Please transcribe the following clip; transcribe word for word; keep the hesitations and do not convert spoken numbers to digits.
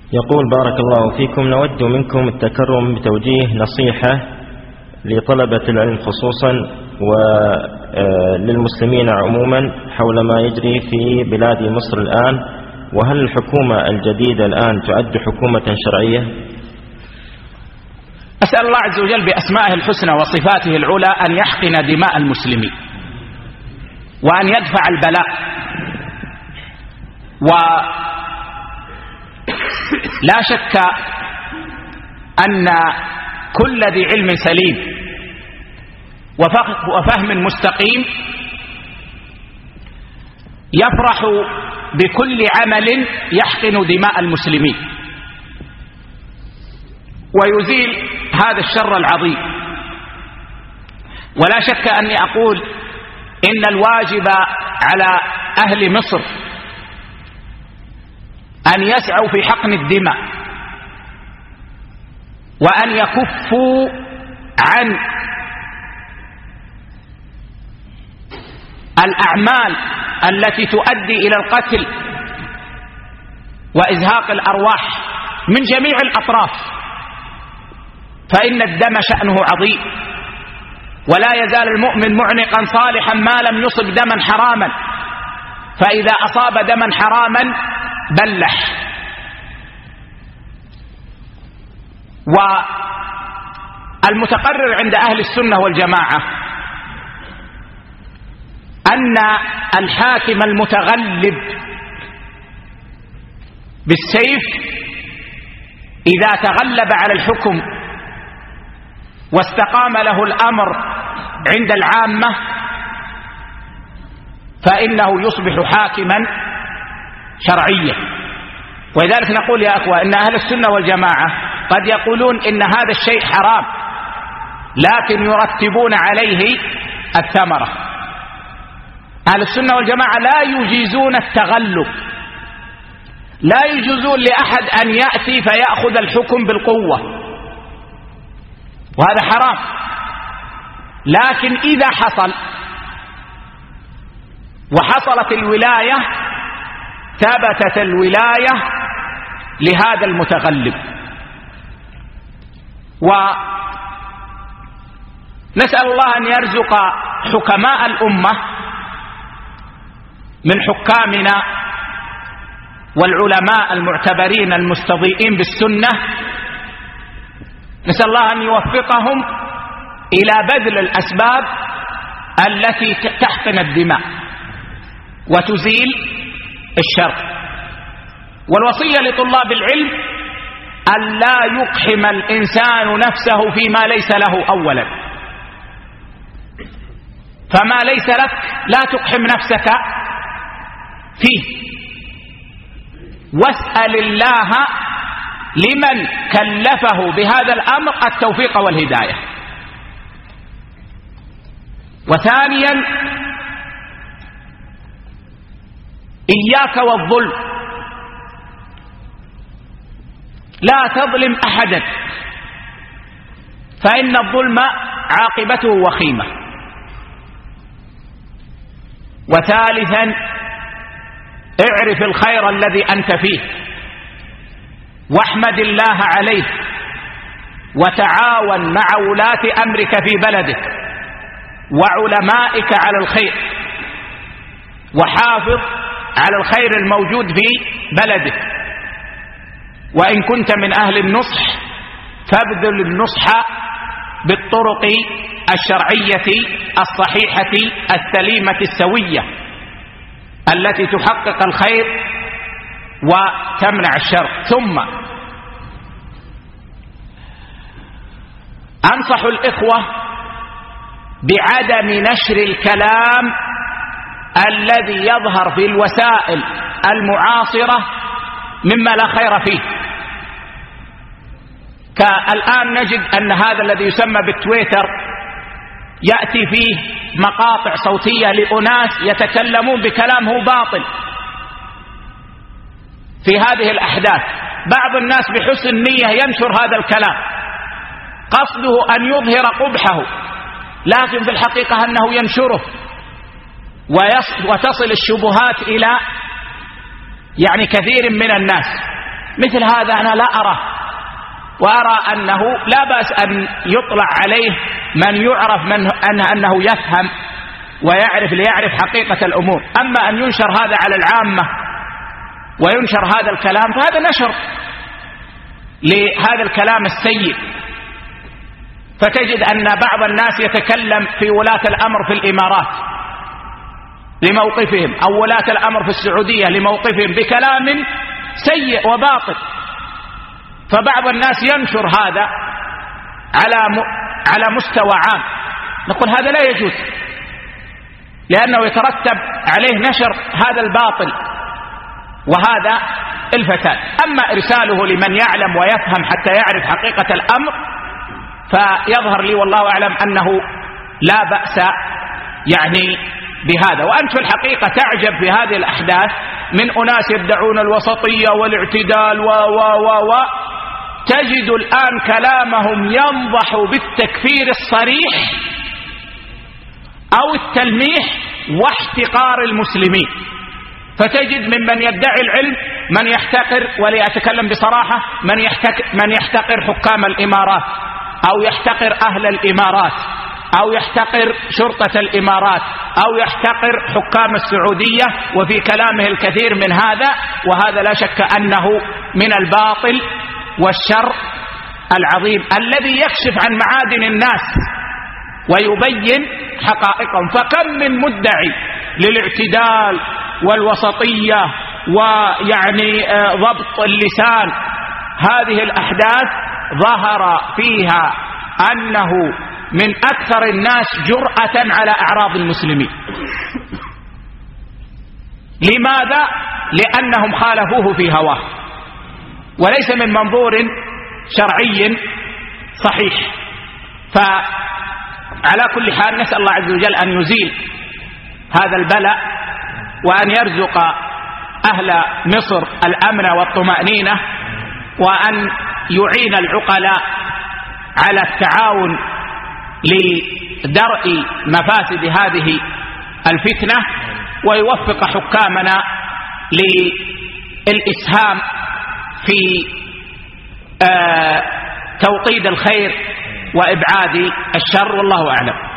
يقول: بارك الله فيكم، نود منكم التكرم بتوجيه نصيحة لطلبة العلم خصوصا وللمسلمين عموما حول ما يجري في بلاد مصر الآن، وهل الحكومة الجديدة الآن تعد حكومة شرعية؟ أسأل الله عز وجل بأسمائه الحسنى وصفاته العلى أن يحقن دماء المسلمين وأن يدفع البلاء. ولا شك أن كل ذي علم سليم وفهم مستقيم يفرح بكل عمل يحقن دماء المسلمين ويزيل هذا الشر العظيم. ولا شك أني أقول إن الواجب على أهل مصر أن يسعوا في حقن الدماء وأن يكفوا عن الأعمال التي تؤدي إلى القتل وإزهاق الأرواح من جميع الأطراف، فإن الدم شأنه عظيم، ولا يزال المؤمن معنقا صالحا ما لم يصب دما حراما، فإذا أصاب دما حراما بلح. والمتقرر عند أهل السنة والجماعة أن الحاكم المتغلب بالسيف إذا تغلب على الحكم واستقام له الأمر عند العامة فإنه يصبح حاكما شرعيا. ولذلك نقول يا أخوة إن أهل السنة والجماعة قد يقولون إن هذا الشيء حرام لكن يرتبون عليه الثمرة. أهل السنة والجماعة لا يجيزون التغلب، لا يجوزون لأحد أن يأتي فيأخذ الحكم بالقوة، وهذا حرام. لكن إذا حصل وحصلت الولاية ثبتت الولاية لهذا المتغلب. ونسأل الله أن يرزق حكماء الأمة من حكامنا والعلماء المعتبرين المستضيئين بالسنة، نسأل الله أن يوفقهم إلى بذل الأسباب التي تحقن الدماء وتزيل الشر. والوصية لطلاب العلم أن لا يقحم الإنسان نفسه فيما ليس له أولا، فما ليس لك لا تقحم نفسك فيه، واسأل الله لمن كلفه بهذا الأمر التوفيق والهداية. وثانيا إياك والظلم، لا تظلم أحدا فإن الظلم عاقبته وخيمة. وثالثا اعرف الخير الذي أنت فيه واحمد الله عليه، وتعاون مع ولاة أمرك في بلدك وعلمائك على الخير، وحافظ على الخير الموجود في بلدك. وإن كنت من أهل النصح فابذل النصح بالطرق الشرعية الصحيحة السليمة السوية التي تحقق الخير وتمنع الشر. ثم أنصح الإخوة بعدم نشر الكلام الذي يظهر في الوسائل المعاصرة مما لا خير فيه. كالآن نجد أن هذا الذي يسمى بالتويتر يأتي فيه مقاطع صوتية لأناس يتكلمون بكلام هو باطل في هذه الأحداث. بعض الناس بحسن نية ينشر هذا الكلام قصده أن يظهر قبحه، لكن في الحقيقة أنه ينشره وتصل الشبهات إلى يعني كثير من الناس. مثل هذا أنا لا أراه، وأرى أنه لا بأس أن يطلع عليه من يعرف من أنه, أنه يفهم ويعرف ليعرف حقيقة الأمور. أما أن ينشر هذا على العامة وينشر هذا الكلام فهذا نشر لهذا الكلام السيء. فتجد أن بعض الناس يتكلم في ولاة الأمر في الإمارات لموقفهم، أو ولاة الأمر في السعودية لموقفهم، بكلام سيء وباطل. فبعض الناس ينشر هذا على على مستوى عام، نقول هذا لا يجوز، لأنه يترتب عليه نشر هذا الباطل وهذا الفساد. أما إرساله لمن يعلم ويفهم حتى يعرف حقيقة الأمر فيظهر لي والله أعلم أنه لا بأس يعني بهذا. وأنت في الحقيقة تعجب بهذه الأحداث من أناس يدعون الوسطية والاعتدال و و و و تجد الآن كلامهم ينضح بالتكفير الصريح أو التلميح واحتقار المسلمين. فتجد ممن يدعي العلم من يحتقر، وليتكلم بصراحة، من يحتقر, من يحتقر حكام الإمارات، أو يحتقر أهل الإمارات، أو يحتقر شرطة الإمارات، أو يحتقر حكام السعودية، وفي كلامه الكثير من هذا. وهذا لا شك أنه من الباطل والشر العظيم الذي يكشف عن معادن الناس ويبين حقائقهم. فكم من مدعي للاعتدال والوسطية ويعني ضبط اللسان، هذه الأحداث ظهر فيها أنه من أكثر الناس جرأة على أعراض المسلمين. لماذا؟ لأنهم خالفوه في هواه وليس من منظور شرعي صحيح. فعلى كل حال نسأل الله عز وجل أن يزيل هذا البلاء، وأن يرزق أهل مصر الأمن والطمأنينة، وأن يعين العقلاء على التعاون لدرء مفاسد هذه الفتنة، ويوفق حكامنا للإسهام في آه توطيد الخير وإبعاد الشر، والله أعلم.